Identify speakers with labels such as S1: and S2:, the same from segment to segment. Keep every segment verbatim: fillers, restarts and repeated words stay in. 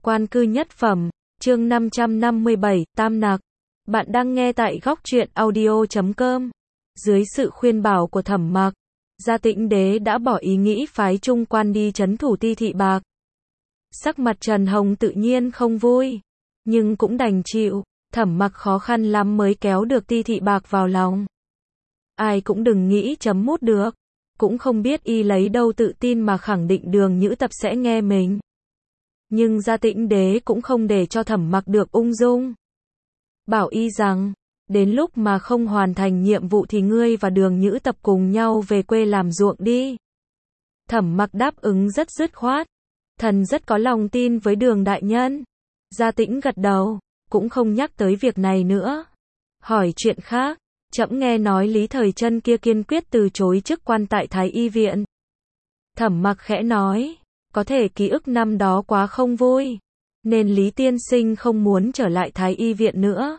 S1: Quan cư nhất phẩm, chương năm trăm năm mươi bảy, Tam Nặc. Bạn đang nghe tại góc truyện audio chấm com. Dưới sự khuyên bảo của Thẩm Mặc, Gia Tĩnh Đế đã bỏ ý nghĩ phái Trung Quan đi trấn thủ Ti Thị Bạc. Sắc mặt Trần Hồng tự nhiên không vui, nhưng cũng đành chịu. Thẩm Mặc khó khăn lắm mới kéo được Ti Thị Bạc vào lòng. Ai cũng đừng nghĩ chấm mút được, cũng không biết y lấy đâu tự tin mà khẳng định Đường Nhữ Tập sẽ nghe mình. Nhưng Gia Tĩnh Đế cũng không để cho Thẩm Mặc được ung dung. Bảo y rằng, đến lúc mà không hoàn thành nhiệm vụ thì ngươi và Đường Nhữ Tập cùng nhau về quê làm ruộng đi. Thẩm Mặc đáp ứng rất dứt khoát. Thần rất có lòng tin với Đường đại nhân. Gia Tĩnh gật đầu, cũng không nhắc tới việc này nữa. Hỏi chuyện khác, trẫm nghe nói Lý Thời Trân kia kiên quyết từ chối chức quan tại Thái Y viện. Thẩm Mặc khẽ nói, có thể ký ức năm đó quá không vui, nên Lý tiên sinh không muốn trở lại Thái Y viện nữa.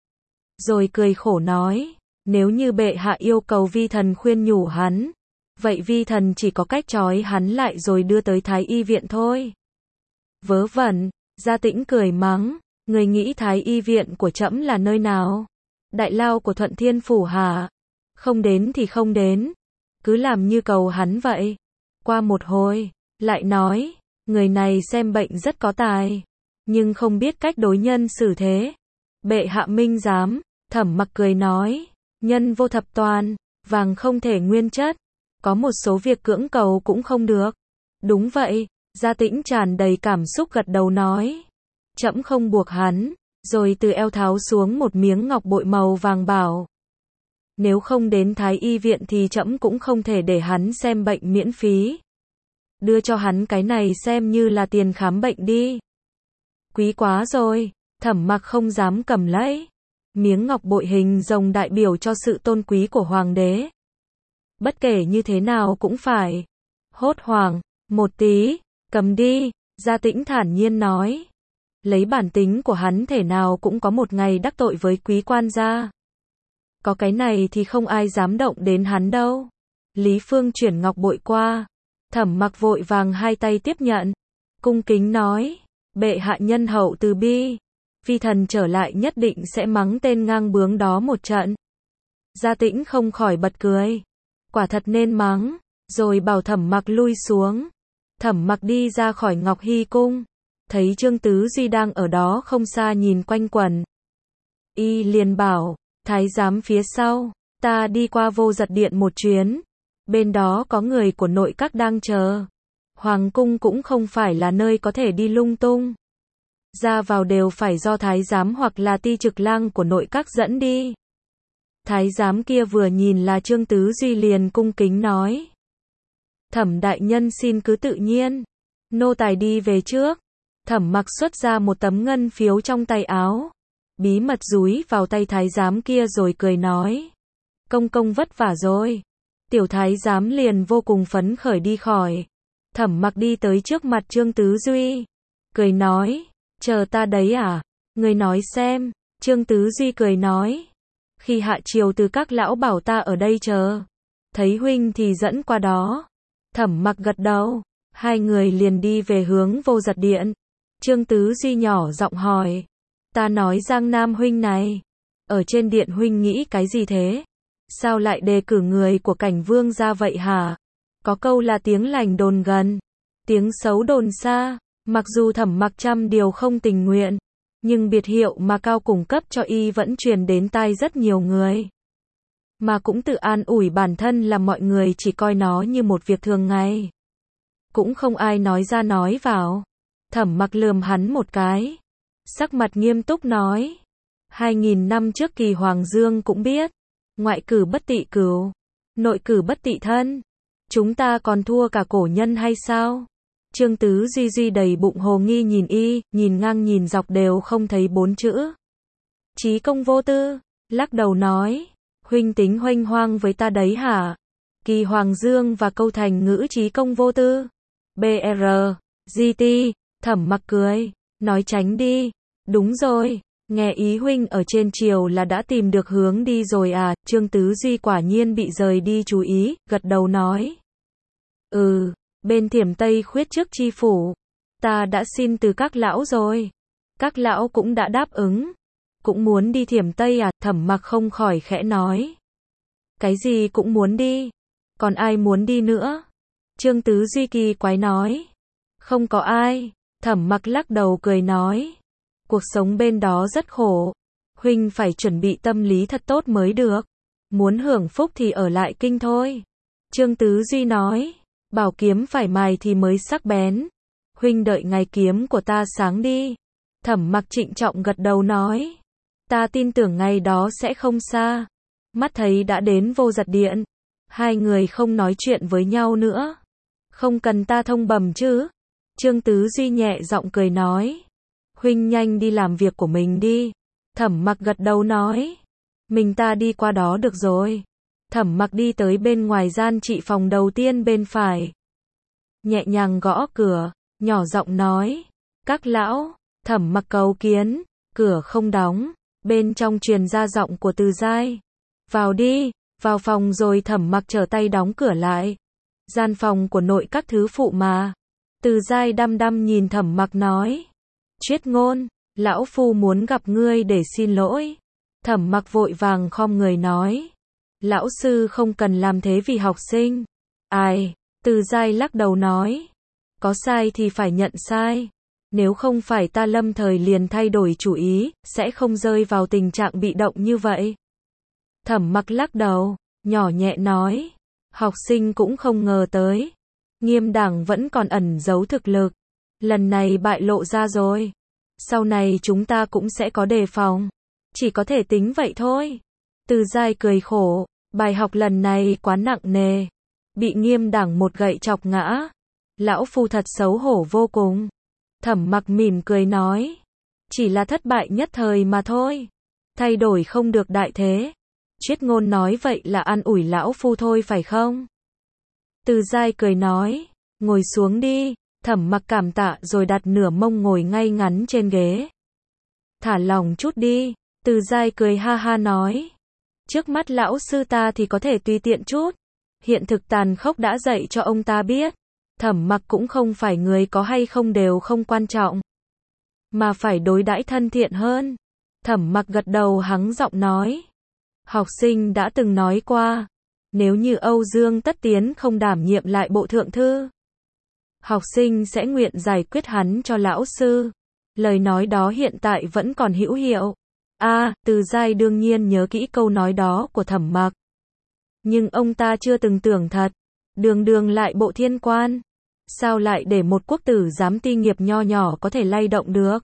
S1: Rồi cười khổ nói, nếu như bệ hạ yêu cầu vi thần khuyên nhủ hắn, vậy vi thần chỉ có cách trói hắn lại rồi đưa tới Thái Y viện thôi. Vớ vẩn. Gia Tĩnh cười mắng, người nghĩ Thái Y viện của trẫm là nơi nào? Đại lao của Thuận Thiên phủ hả? Không đến thì không đến, cứ làm như cầu hắn vậy. Qua một hồi, lại nói, người này xem bệnh rất có tài, nhưng không biết cách đối nhân xử thế. Bệ hạ minh giám. Thẩm Mặc cười nói, nhân vô thập toàn, vàng không thể nguyên chất, có một số việc cưỡng cầu cũng không được. Đúng vậy. Gia Tĩnh tràn đầy cảm xúc gật đầu nói, trẫm không buộc hắn. Rồi từ eo tháo xuống một miếng ngọc bội màu vàng bảo, nếu không đến Thái Y viện thì trẫm cũng không thể để hắn xem bệnh miễn phí. Đưa cho hắn cái này xem như là tiền khám bệnh đi. Quý quá rồi. Thẩm Mặc không dám cầm lấy. Miếng ngọc bội hình rồng đại biểu cho sự tôn quý của hoàng đế. Bất kể như thế nào cũng phải. Hốt hoảng, một tí, cầm đi. Gia Tĩnh thản nhiên nói, lấy bản tính của hắn thể nào cũng có một ngày đắc tội với quý quan gia. Có cái này thì không ai dám động đến hắn đâu. Lý Phương chuyển ngọc bội qua. Thẩm Mặc vội vàng hai tay tiếp nhận, cung kính nói, bệ hạ nhân hậu từ bi, vi thần trở lại nhất định sẽ mắng tên ngang bướng đó một trận. Gia Tĩnh không khỏi bật cười, quả thật nên mắng, rồi bảo Thẩm Mặc lui xuống. Thẩm Mặc đi ra khỏi Ngọc Hy cung, thấy Trương Tứ Duy đang ở đó không xa nhìn quanh quẩn. Y liền bảo, thái giám phía sau, ta đi qua Vô Giật điện một chuyến. Bên đó có người của nội các đang chờ. Hoàng cung cũng không phải là nơi có thể đi lung tung. Ra vào đều phải do thái giám hoặc là ti trực lang của nội các dẫn đi. Thái giám kia vừa nhìn là Trương Tứ Duy liền cung kính nói, Thẩm đại nhân xin cứ tự nhiên, nô tài đi về trước. Thẩm Mặc xuất ra một tấm ngân phiếu trong tay áo, bí mật dúi vào tay thái giám kia rồi cười nói, công công vất vả rồi. Tiểu thái giám liền vô cùng phấn khởi đi khỏi. Thẩm Mặc đi tới trước mặt Trương Tứ Duy, cười nói, chờ ta đấy à? Người nói xem. Trương Tứ Duy cười nói, khi hạ triều từ các lão bảo ta ở đây chờ, thấy huynh thì dẫn qua đó. Thẩm Mặc gật đầu, hai người liền đi về hướng Vô Giật điện. Trương Tứ Duy nhỏ giọng hỏi, ta nói Giang Nam huynh này, ở trên điện huynh nghĩ cái gì thế? Sao lại đề cử người của Cảnh Vương ra vậy hả? Có câu là tiếng lành đồn gần, tiếng xấu đồn xa. Mặc dù Thẩm Mặc trăm điều không tình nguyện, nhưng biệt hiệu mà Cao cung cấp cho y vẫn truyền đến tai rất nhiều người. Mà cũng tự an ủi bản thân là mọi người chỉ coi nó như một việc thường ngày. Cũng không ai nói ra nói vào. Thẩm Mặc lườm hắn một cái, sắc mặt nghiêm túc nói, hai nghìn năm trước Kỳ Hoàng Dương cũng biết, ngoại cử bất tị cửu, nội cử bất tị thân. Chúng ta còn thua cả cổ nhân hay sao? Trương Tứ Duy Duy đầy bụng hồ nghi nhìn y, nhìn ngang nhìn dọc đều không thấy bốn chữ. Chí công vô tư, lắc đầu nói, huynh tính huênh hoang với ta đấy hả? Kỳ Hoàng Dương và câu thành ngữ chí công vô tư. bê rờ, giê tê, Thẩm Mặc cười, nói tránh đi. Đúng rồi, nghe ý huynh ở trên triều là đã tìm được hướng đi rồi à? Trương Tứ Duy quả nhiên bị rời đi chú ý, gật đầu nói, ừ, bên Thiểm Tây Khuyết trước chi phủ, Ta đã xin từ các lão rồi. Các lão cũng đã đáp ứng. Cũng muốn đi Thiểm Tây à? Thẩm Mặc không khỏi khẽ nói. Cái gì cũng muốn đi. Còn ai muốn đi nữa? Trương Tứ Duy kỳ quái nói. Không có ai. Thẩm Mặc lắc đầu cười nói. Cuộc sống bên đó rất khổ. Huynh phải chuẩn bị tâm lý thật tốt mới được. Muốn hưởng phúc thì ở lại kinh thôi. Trương Tứ Duy nói. Bảo kiếm phải mài thì mới sắc bén. Huynh đợi ngày kiếm của ta sáng đi. Thẩm Mặc trịnh trọng gật đầu nói. Ta tin tưởng ngày đó sẽ không xa. Mắt thấy đã đến Vô Giật Điện. Hai người không nói chuyện với nhau nữa. Không cần ta thông bẩm chứ? Trương Tứ Duy nhẹ giọng cười nói. Huynh nhanh đi làm việc của mình đi. Thẩm Mặc gật đầu nói. Mình ta đi qua đó được rồi. Thẩm Mặc đi tới bên ngoài gian trị phòng đầu tiên bên phải. Nhẹ nhàng gõ cửa, nhỏ giọng nói. Các lão. Thẩm Mặc cầu kiến. Cửa không đóng. Bên trong truyền ra giọng của Từ Giai. Vào đi. Vào phòng rồi. Thẩm Mặc trở tay đóng cửa lại. Gian phòng của nội các thứ phụ mà. Từ Giai đăm đăm nhìn Thẩm Mặc nói. Triết Ngôn, lão phu muốn gặp ngươi để xin lỗi. Thẩm Mặc vội vàng khom người nói. Lão sư không cần làm thế vì học sinh. Ai? Từ Giai lắc đầu nói. Có sai thì phải nhận sai. Nếu không phải ta lâm thời liền thay đổi chủ ý, sẽ không rơi vào tình trạng bị động như vậy. Thẩm Mặc lắc đầu, nhỏ nhẹ nói. Học sinh cũng không ngờ tới. Nghiêm đảng vẫn còn ẩn giấu thực lực. Lần này bại lộ ra rồi. Sau này chúng ta cũng sẽ có đề phòng. Chỉ có thể tính vậy thôi. Từ Giai cười khổ. Bài học lần này quá nặng nề. Bị Nghiêm đảng một gậy chọc ngã. Lão phu thật xấu hổ vô cùng. Thẩm Mặc mỉm cười nói. Chỉ là thất bại nhất thời mà thôi. Thay đổi không được đại thế. Triết Ngôn nói vậy là an ủi lão phu thôi phải không? Từ Giai cười nói. Ngồi xuống đi. Thẩm Mặc cảm tạ rồi đặt nửa mông ngồi ngay ngắn trên ghế. Thả lỏng chút đi. Từ Giai cười ha ha nói. Trước mắt lão sư ta thì có thể tùy tiện chút. Hiện thực tàn khốc đã dạy cho ông ta biết. Thẩm Mặc cũng không phải người có hay không đều không quan trọng. Mà phải đối đãi thân thiện hơn. Thẩm Mặc gật đầu hắng giọng nói. Học sinh đã từng nói qua. Nếu như Âu Dương Tất Tiến không đảm nhiệm lại bộ thượng thư. Học sinh sẽ nguyện giải quyết hắn cho lão sư. Lời nói đó hiện tại vẫn còn hữu hiệu. A, à, Từ Giai đương nhiên nhớ kỹ câu nói đó của Thẩm Mặc. Nhưng ông ta chưa từng tưởng thật. Đường đường lại bộ thiên quan. Sao lại để một quốc tử giám ti nghiệp nho nhỏ có thể lay động được?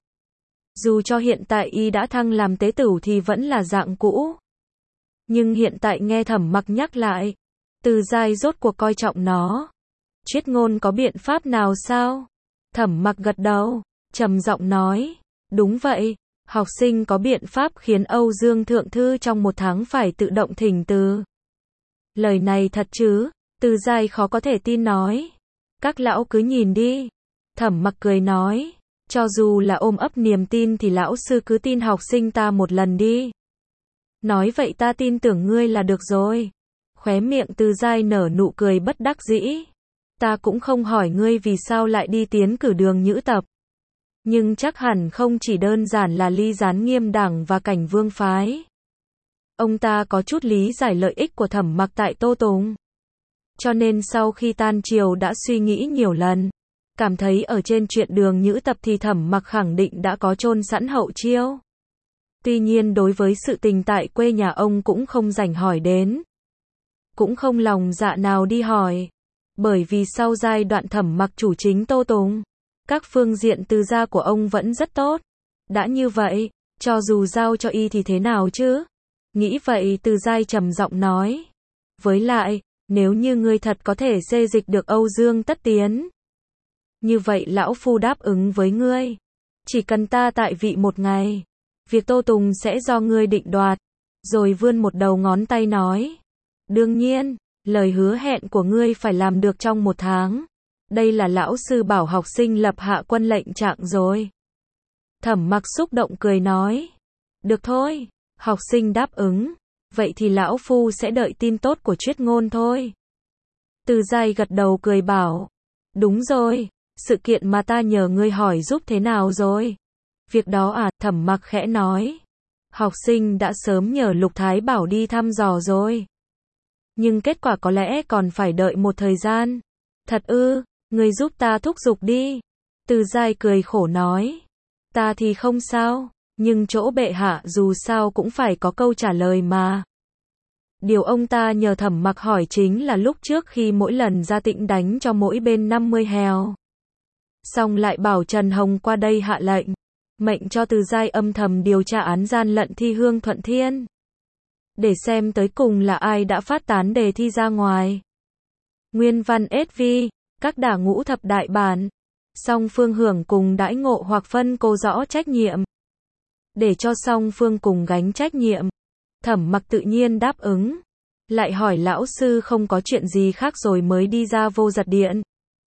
S1: Dù cho hiện tại y đã thăng làm tế tửu thì vẫn là dạng cũ. Nhưng hiện tại nghe Thẩm Mặc nhắc lại. Từ Giai rốt cuộc coi trọng nó. Triết Ngôn có biện pháp nào sao? Thẩm Mặc gật đầu, trầm giọng nói. Đúng vậy. Học sinh có biện pháp khiến Âu Dương Thượng Thư trong một tháng phải tự động thỉnh từ. Lời này thật chứ? Từ Giai khó có thể tin nói. Các lão cứ nhìn đi. Thẩm Mặc cười nói. Cho dù là ôm ấp niềm tin thì lão sư cứ tin học sinh ta một lần đi. Nói vậy ta tin tưởng ngươi là được rồi. Khóe miệng Từ Giai nở nụ cười bất đắc dĩ. Ta cũng không hỏi ngươi vì sao lại đi tiến cử Đường Nhữ Tập. Nhưng chắc hẳn không chỉ đơn giản là ly gián Nghiêm đảng và Cảnh Vương phái. Ông ta có chút lý giải lợi ích của Thẩm Mặc tại Tô Tùng. Cho nên sau khi tan triều đã suy nghĩ nhiều lần. Cảm thấy ở trên chuyện Đường Nhữ Tập thì Thẩm Mặc khẳng định đã có chôn sẵn hậu chiêu. Tuy nhiên đối với sự tình tại quê nhà ông cũng không rảnh hỏi đến. Cũng không lòng dạ nào đi hỏi. Bởi vì sau giai đoạn Thẩm Mặc chủ chính Tô Tùng, các phương diện từ gia của ông vẫn rất tốt. Đã như vậy, cho dù giao cho y thì thế nào chứ? Nghĩ vậy Từ Giai trầm giọng nói. Với lại, nếu như ngươi thật có thể xê dịch được Âu Dương Tất Tiến. Như vậy lão phu đáp ứng với ngươi. Chỉ cần ta tại vị một ngày. Việc Tô Tùng sẽ do ngươi định đoạt. Rồi vươn một đầu ngón tay nói. Đương nhiên, lời hứa hẹn của ngươi phải làm được trong một tháng. Đây là lão sư bảo học sinh lập hạ quân lệnh trạng rồi. Thẩm Mặc xúc động cười nói. Được thôi, học sinh đáp ứng. Vậy thì lão phu sẽ đợi tin tốt của Triết Ngôn thôi. Từ Giai gật đầu cười bảo. Đúng rồi, sự kiện mà ta nhờ ngươi hỏi giúp thế nào rồi? Việc đó à, Thẩm Mặc khẽ nói. Học sinh đã sớm nhờ Lục Thái Bảo đi thăm dò rồi. Nhưng kết quả có lẽ còn phải đợi một thời gian. Thật ư, ngươi giúp ta thúc giục đi. Từ Giai cười khổ nói. Ta thì không sao, nhưng chỗ bệ hạ dù sao cũng phải có câu trả lời mà. Điều ông ta nhờ Thẩm Mặc hỏi chính là lúc trước khi mỗi lần Gia Tĩnh đánh cho mỗi bên năm mươi heo. Xong lại bảo Trần Hồng qua đây hạ lệnh. Mệnh cho Từ Giai âm thầm điều tra án gian lận thi Hương Thuận Thiên. Để xem tới cùng là ai đã phát tán đề thi ra ngoài. Nguyên văn ét vê, các đả ngũ thập đại bản. Song phương hưởng cùng đãi ngộ hoặc phân cô rõ trách nhiệm. Để cho song phương cùng gánh trách nhiệm. Thẩm Mặc tự nhiên đáp ứng. Lại hỏi lão sư không có chuyện gì khác rồi mới đi ra Vô Giật Điện.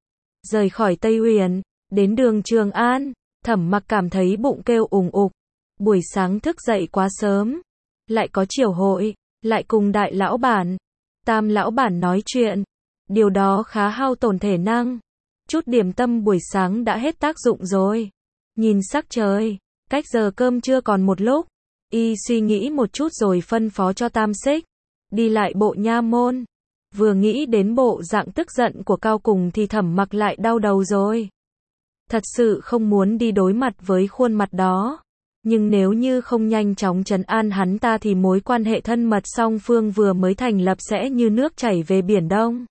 S1: Rời khỏi Tây Huyền, đến đường Trường An, Thẩm Mặc cảm thấy bụng kêu ùng ục. Buổi sáng thức dậy quá sớm. Lại có triều hội, lại cùng đại lão bản, tam lão bản nói chuyện. Điều đó khá hao tổn thể năng. Chút điểm tâm buổi sáng đã hết tác dụng rồi. Nhìn sắc trời, cách giờ cơm trưa còn một lúc. Y suy nghĩ một chút rồi phân phó cho Tam Xích đi lại bộ nha môn. Vừa nghĩ đến bộ dạng tức giận của Cao Cùng thì Thẩm Mặc lại đau đầu rồi. Thật sự không muốn đi đối mặt với khuôn mặt đó. Nhưng nếu như không nhanh chóng trấn an hắn ta thì mối quan hệ thân mật song phương vừa mới thành lập sẽ như nước chảy về Biển Đông.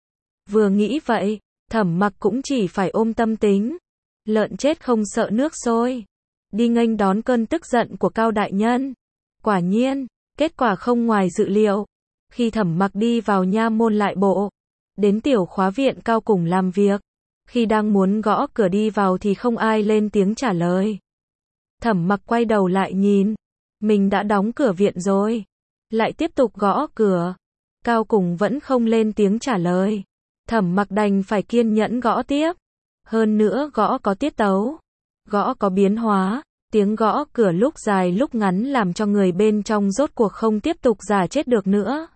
S1: Vừa nghĩ vậy, Thẩm Mặc cũng chỉ phải ôm tâm tính. Lợn chết không sợ nước sôi. Đi nghênh đón cơn tức giận của Cao đại nhân. Quả nhiên, kết quả không ngoài dự liệu. Khi Thẩm Mặc đi vào nha môn lại bộ, đến tiểu khóa viện Cao Cùng làm việc. Khi đang muốn gõ cửa đi vào thì không ai lên tiếng trả lời. Thẩm Mặc quay đầu lại nhìn. Mình đã đóng cửa viện rồi. Lại tiếp tục gõ cửa. Cao Cùng vẫn không lên tiếng trả lời. Thẩm Mặc đành phải kiên nhẫn gõ tiếp. Hơn nữa gõ có tiết tấu. Gõ có biến hóa. Tiếng gõ cửa lúc dài lúc ngắn làm cho người bên trong rốt cuộc không tiếp tục giả chết được nữa.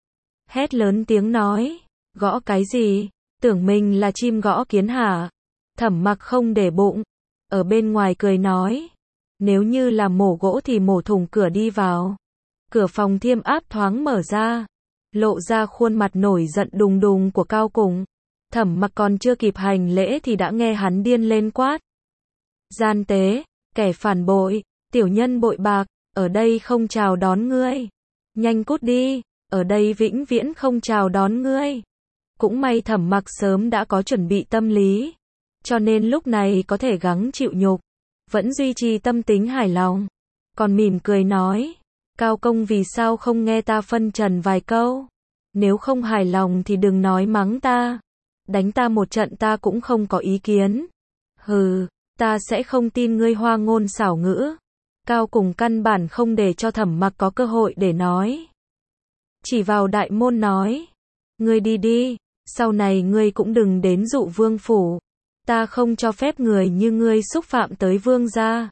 S1: Hét lớn tiếng nói. Gõ cái gì? Tưởng mình là chim gõ kiến hả? Thẩm Mặc không để bụng. Ở bên ngoài cười nói. Nếu như là mổ gỗ thì mổ thủng cửa đi vào. Cửa phòng Thiêm Áp thoáng mở ra. Lộ ra khuôn mặt nổi giận đùng đùng của Cao Cùng. Thẩm Mặc còn chưa kịp hành lễ thì đã nghe hắn điên lên quát. Gian tế, kẻ phản bội, tiểu nhân bội bạc, ở đây không chào đón ngươi. Nhanh cút đi, ở đây vĩnh viễn không chào đón ngươi. Cũng may Thẩm Mặc sớm đã có chuẩn bị tâm lý. Cho nên lúc này có thể gắng chịu nhục. Vẫn duy trì tâm tính hài lòng. Còn mỉm cười nói. Cao công vì sao không nghe ta phân trần vài câu? Nếu không hài lòng thì đừng nói mắng ta. Đánh ta một trận ta cũng không có ý kiến. Hừ, ta sẽ không tin ngươi hoa ngôn xảo ngữ. Cao Cùng căn bản không để cho Thẩm Mặc có cơ hội để nói. Chỉ vào đại môn nói. Ngươi đi đi, sau này ngươi cũng đừng đến dụ vương phủ. Ta không cho phép người như ngươi xúc phạm tới vương gia.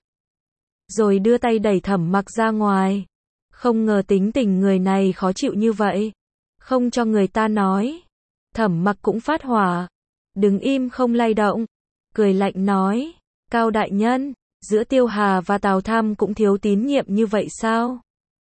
S1: Rồi đưa tay đẩy Thẩm Mặc ra ngoài. Không ngờ tính tình người này khó chịu như vậy. Không cho người ta nói. Thẩm Mặc cũng phát hỏa. Đứng im không lay động. Cười lạnh nói. Cao đại nhân, giữa Tiêu Hà và Tào Tham cũng thiếu tín nhiệm như vậy sao?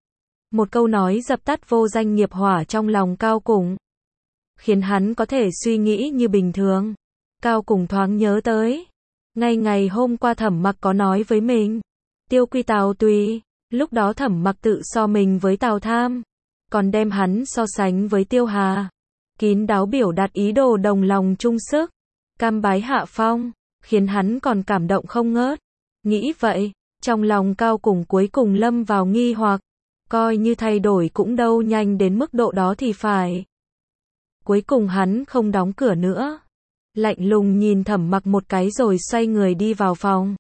S1: Một câu nói dập tắt vô danh nghiệp hỏa trong lòng Cao Cùng. Khiến hắn có thể suy nghĩ như bình thường. Cao Cùng thoáng nhớ tới. Ngay ngày hôm qua Thẩm Mặc có nói với mình. Tiêu quy Tào tùy. Lúc đó Thẩm Mặc tự so mình với Tào Tham. Còn đem hắn so sánh với Tiêu Hà. Kín đáo biểu đạt ý đồ đồng lòng chung sức. Cam bái hạ phong. Khiến hắn còn cảm động không ngớt. Nghĩ vậy. Trong lòng Cao Cùng cuối cùng lâm vào nghi hoặc. Coi như thay đổi cũng đâu nhanh đến mức độ đó thì phải. Cuối cùng hắn không đóng cửa nữa. Lạnh lùng nhìn Thẩm Mặc một cái rồi xoay người đi vào phòng.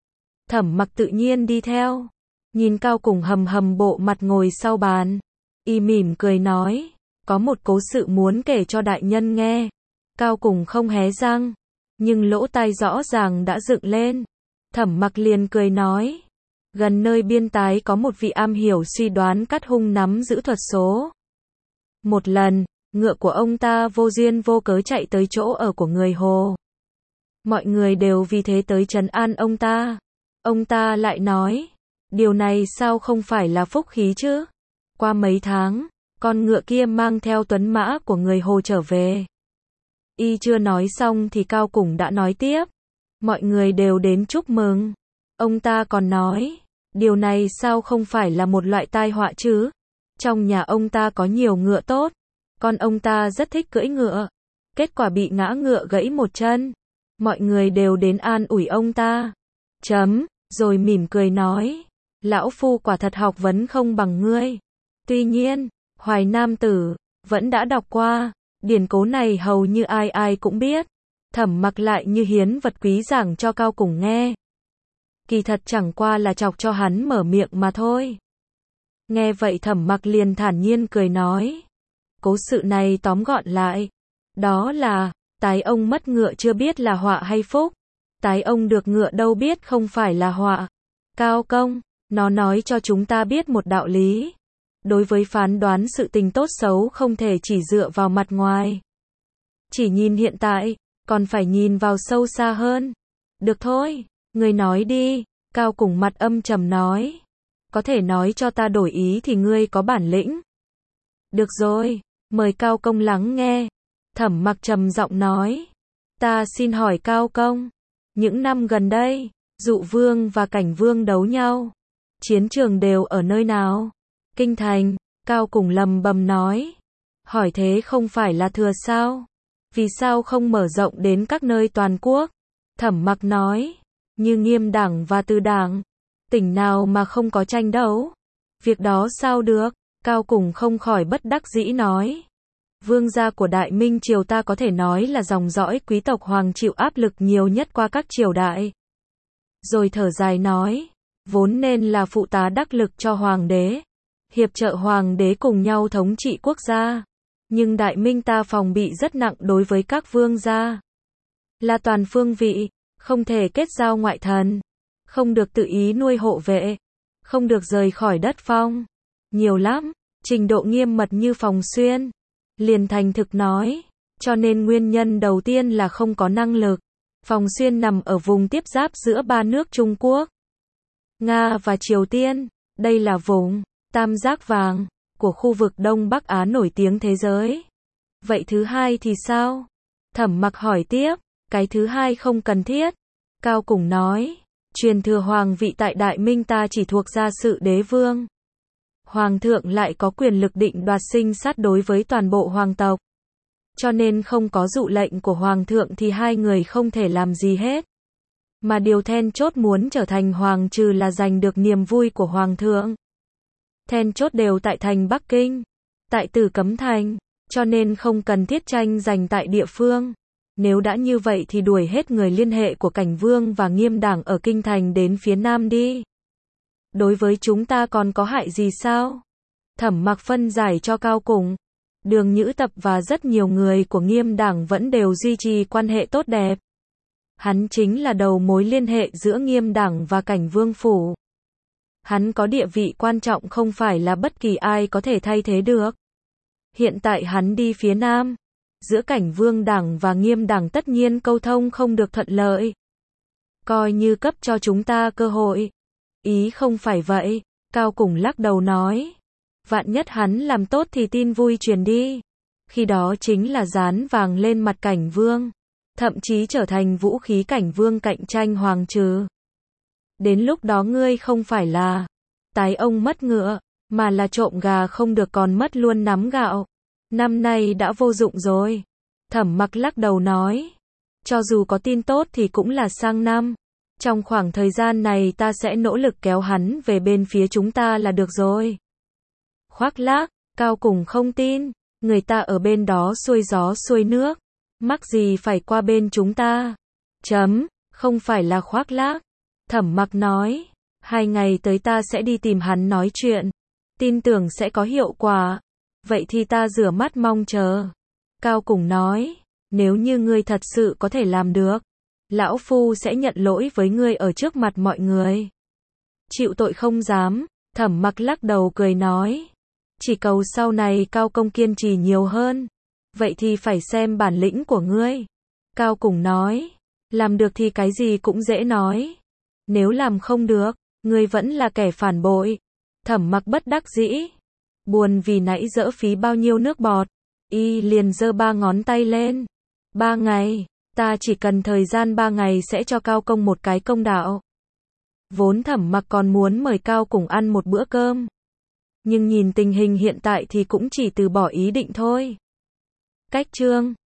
S1: Thẩm Mặc tự nhiên đi theo. Nhìn Cao Cùng hầm hầm bộ mặt ngồi sau bàn. Y mỉm cười nói. Có một cố sự muốn kể cho đại nhân nghe. Cao Cùng không hé răng. Nhưng lỗ tai rõ ràng đã dựng lên. Thẩm Mặc liền cười nói. Gần nơi biên tái có một vị am hiểu suy đoán cắt hung nắm giữ thuật số. Một lần, ngựa của ông ta vô duyên vô cớ chạy tới chỗ ở của người Hồ. Mọi người đều vì thế tới trấn an ông ta. Ông ta lại nói, điều này sao không phải là phúc khí chứ? Qua mấy tháng, con ngựa kia mang theo tuấn mã của người Hồ trở về. Y chưa nói xong thì Cao Củng đã nói tiếp. Mọi người đều đến chúc mừng. Ông ta còn nói, điều này sao không phải là một loại tai họa chứ? Trong nhà ông ta có nhiều ngựa tốt. Con ông ta rất thích cưỡi ngựa. Kết quả bị ngã ngựa gãy một chân. Mọi người đều đến an ủi ông ta. Chấm, rồi mỉm cười nói, lão phu quả thật học vấn không bằng ngươi. Tuy nhiên, Hoài Nam Tử vẫn đã đọc qua, điển cố này hầu như ai ai cũng biết. Thẩm Mặc lại như hiến vật quý giảng cho Cao Củng nghe. Kỳ thật chẳng qua là chọc cho hắn mở miệng mà thôi. Nghe vậy Thẩm Mặc liền thản nhiên cười nói, cố sự này tóm gọn lại, đó là, tái ông mất ngựa chưa biết là họa hay phúc, tái ông được ngựa đâu biết không phải là họa. Cao công, nó nói cho chúng ta biết một đạo lý. Đối với phán đoán sự tình tốt xấu không thể chỉ dựa vào mặt ngoài. Chỉ nhìn hiện tại, còn phải nhìn vào sâu xa hơn. Được thôi, ngươi nói đi, Cao Củng mặt âm trầm nói. Có thể nói cho ta đổi ý thì ngươi có bản lĩnh. Được rồi, mời Cao công lắng nghe. Thẩm Mặc trầm giọng nói. Ta xin hỏi Cao công, những năm gần đây, Dụ Vương và Cảnh Vương đấu nhau, chiến trường đều ở nơi nào? Kinh thành. Cao Củng lầm bầm nói. Hỏi thế không phải là thừa sao? Vì sao không mở rộng đến các nơi toàn quốc? Thẩm Mặc nói. Như Nghiêm đảng và Từ đảng, tỉnh nào mà không có tranh đấu? Việc đó sao được? Cao Củng không khỏi bất đắc dĩ nói. Vương gia của Đại Minh triều ta có thể nói là dòng dõi quý tộc hoàng chịu áp lực nhiều nhất qua các triều đại. Rồi thở dài nói, vốn nên là phụ tá đắc lực cho hoàng đế, hiệp trợ hoàng đế cùng nhau thống trị quốc gia. Nhưng Đại Minh ta phòng bị rất nặng đối với các vương gia. Là toàn phương vị, không thể kết giao ngoại thần, không được tự ý nuôi hộ vệ, không được rời khỏi đất phong. Nhiều lắm, trình độ nghiêm mật như Phòng Xuyên. Liền thành thực nói, cho nên nguyên nhân đầu tiên là không có năng lực. Phòng Xuyên nằm ở vùng tiếp giáp giữa ba nước Trung Quốc, Nga và Triều Tiên. Đây là vùng tam giác vàng của khu vực Đông Bắc Á nổi tiếng thế giới. Vậy thứ hai thì sao? Thẩm Mặc hỏi tiếp. Cái thứ hai không cần thiết. Cao Củng nói, truyền thừa hoàng vị tại Đại Minh ta chỉ thuộc gia sự đế vương. Hoàng thượng lại có quyền lực định đoạt sinh sát đối với toàn bộ hoàng tộc. Cho nên không có dụ lệnh của hoàng thượng thì hai người không thể làm gì hết. Mà điều then chốt muốn trở thành hoàng trừ là giành được niềm vui của hoàng thượng. Then chốt đều tại thành Bắc Kinh, tại Tử Cấm Thành, cho nên không cần thiết tranh giành tại địa phương. Nếu đã như vậy thì đuổi hết người liên hệ của Cảnh Vương và Nghiêm đảng ở Kinh Thành đến phía Nam đi. Đối với chúng ta còn có hại gì sao? Thẩm Mặc phân giải cho Cao Củng. Đường Nhữ Tập và rất nhiều người của Nghiêm đảng vẫn đều duy trì quan hệ tốt đẹp. Hắn chính là đầu mối liên hệ giữa Nghiêm đảng và Cảnh Vương phủ. Hắn có địa vị quan trọng không phải là bất kỳ ai có thể thay thế được. Hiện tại hắn đi phía Nam, giữa Cảnh Vương đảng và Nghiêm đảng tất nhiên câu thông không được thuận lợi. Coi như cấp cho chúng ta cơ hội. Ý không phải vậy, Cao Củng lắc đầu nói. Vạn nhất hắn làm tốt thì tin vui truyền đi. Khi đó chính là dán vàng lên mặt Cảnh Vương. Thậm chí trở thành vũ khí Cảnh Vương cạnh tranh hoàng trừ. Đến lúc đó ngươi không phải là tái ông mất ngựa, mà là trộm gà không được còn mất luôn nắm gạo. Năm nay đã vô dụng rồi. Thẩm Mặc lắc đầu nói. Cho dù có tin tốt thì cũng là sang năm. Trong khoảng thời gian này ta sẽ nỗ lực kéo hắn về bên phía chúng ta là được rồi. Khoác lác, Cao Củng không tin. Người ta ở bên đó xuôi gió xuôi nước. Mắc gì phải qua bên chúng ta? Chấm, không phải là khoác lác. Thẩm Mặc nói. Hai ngày tới ta sẽ đi tìm hắn nói chuyện. Tin tưởng sẽ có hiệu quả. Vậy thì ta rửa mắt mong chờ. Cao Củng nói. Nếu như ngươi thật sự có thể làm được, lão phu sẽ nhận lỗi với ngươi ở trước mặt mọi người. Chịu tội không dám. Thẩm Mặc lắc đầu cười nói. Chỉ cầu sau này Cao công kiên trì nhiều hơn. Vậy thì phải xem bản lĩnh của ngươi. Cao Củng nói. Làm được thì cái gì cũng dễ nói. Nếu làm không được, ngươi vẫn là kẻ phản bội. Thẩm Mặc bất đắc dĩ. Buồn vì nãy dỡ phí bao nhiêu nước bọt. Y liền giơ ba ngón tay lên. Ba ngày. Ta chỉ cần thời gian ba ngày sẽ cho Cao Công một cái công đạo. Vốn Thẩm Mặc còn muốn mời Cao cùng ăn một bữa cơm. Nhưng nhìn tình hình hiện tại thì cũng chỉ từ bỏ ý định thôi. Cách chương